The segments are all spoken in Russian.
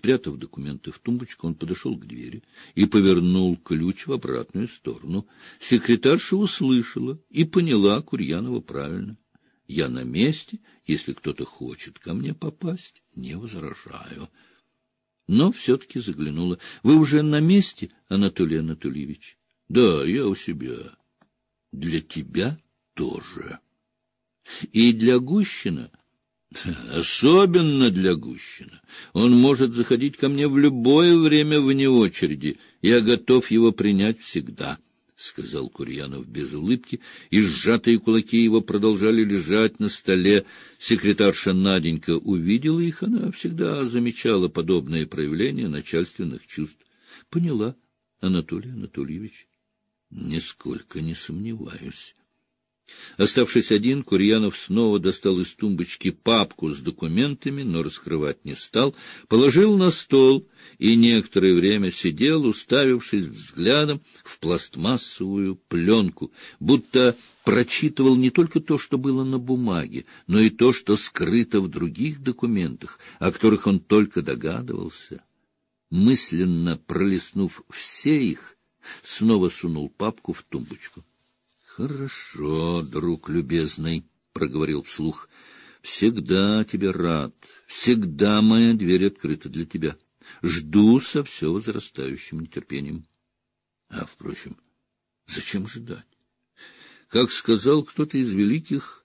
Спрятав документы в тумбочку, он подошел к двери и повернул ключ в обратную сторону. Секретарша услышала и поняла Курьянова правильно. Я на месте, если кто-то хочет ко мне попасть, не возражаю. Но все-таки заглянула. — Вы уже на месте, Анатолий Анатольевич? — Да, я у себя. — Для тебя тоже. — И для Гущина? — Особенно для Гущина. Он может заходить ко мне в любое время вне очереди. Я готов его принять всегда, — сказал Курьянов без улыбки, и сжатые кулаки его продолжали лежать на столе. Секретарша Наденька увидела их, она всегда замечала подобные проявления начальственных чувств. — Поняла, Анатолий Анатольевич. — Нисколько не сомневаюсь. Оставшись один, Курьянов снова достал из тумбочки папку с документами, но раскрывать не стал, положил на стол и некоторое время сидел, уставившись взглядом в пластмассовую пленку, будто прочитывал не только то, что было на бумаге, но и то, что скрыто в других документах, о которых он только догадывался. Мысленно пролистнув все их, снова сунул папку в тумбочку. — Хорошо, друг любезный, — проговорил вслух, — всегда тебе рад, всегда моя дверь открыта для тебя. Жду со все возрастающим нетерпением. А, впрочем, зачем ждать? Как сказал кто-то из великих,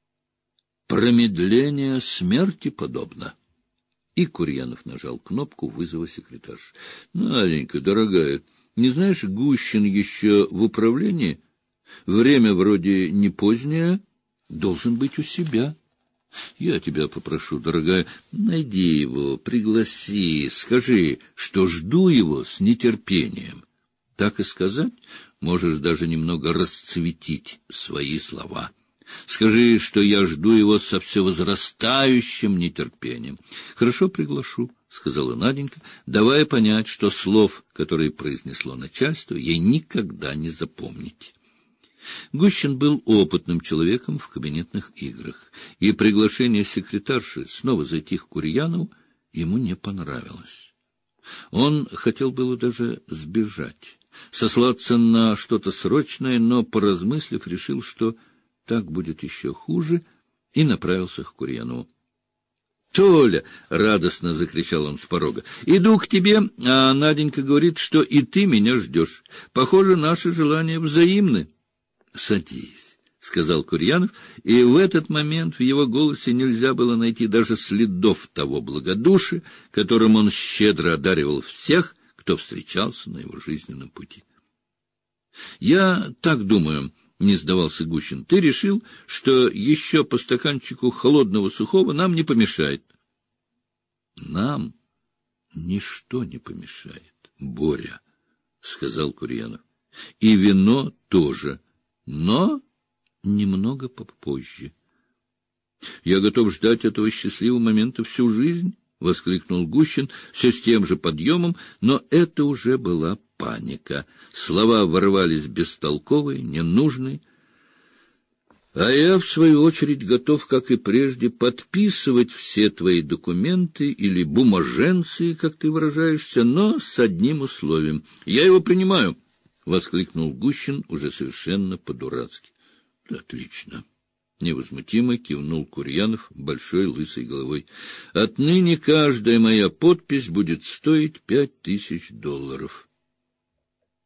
промедление смерти подобно. И Курьянов нажал кнопку вызова секретарши. — Наденька, дорогая, не знаешь, Гущин еще в управлении? Время вроде не позднее, должен быть у себя. Я тебя попрошу, дорогая, найди его, пригласи, скажи, что жду его с нетерпением. Так и сказать, можешь даже немного расцветить свои слова. Скажи, что я жду его со все возрастающим нетерпением. — Хорошо, приглашу, — сказала Наденька, давая понять, что слов, которые произнесло начальство, ей никогда не запомнить. Гущин был опытным человеком в кабинетных играх, и приглашение секретарши снова зайти к Курьянову ему не понравилось. Он хотел было даже сбежать, сослаться на что-то срочное, но, поразмыслив, решил, что так будет еще хуже, и направился к Курьянову. — Толя! — радостно закричал он с порога. — Иду к тебе, а Наденька говорит, что и ты меня ждешь. Похоже, наши желания взаимны. — Садись, — сказал Курьянов, и в этот момент в его голосе нельзя было найти даже следов того благодушия, которым он щедро одаривал всех, кто встречался на его жизненном пути. — Я так думаю, — не сдавался Гущин, — ты решил, что еще по стаканчику холодного сухого нам не помешает. — Нам ничто не помешает, Боря, — сказал Курьянов, — и вино тоже. Но немного попозже. — Я готов ждать этого счастливого момента всю жизнь, — воскликнул Гущин все с тем же подъемом, но это уже была паника. Слова ворвались бестолковые, ненужные. — А я, в свою очередь, готов, как и прежде, подписывать все твои документы или бумаженцы, как ты выражаешься, но с одним условием. Я его принимаю. — воскликнул Гущин уже совершенно по-дурацки. — Отлично. Невозмутимо кивнул Курьянов большой лысой головой. — Отныне каждая моя подпись будет стоить $5000.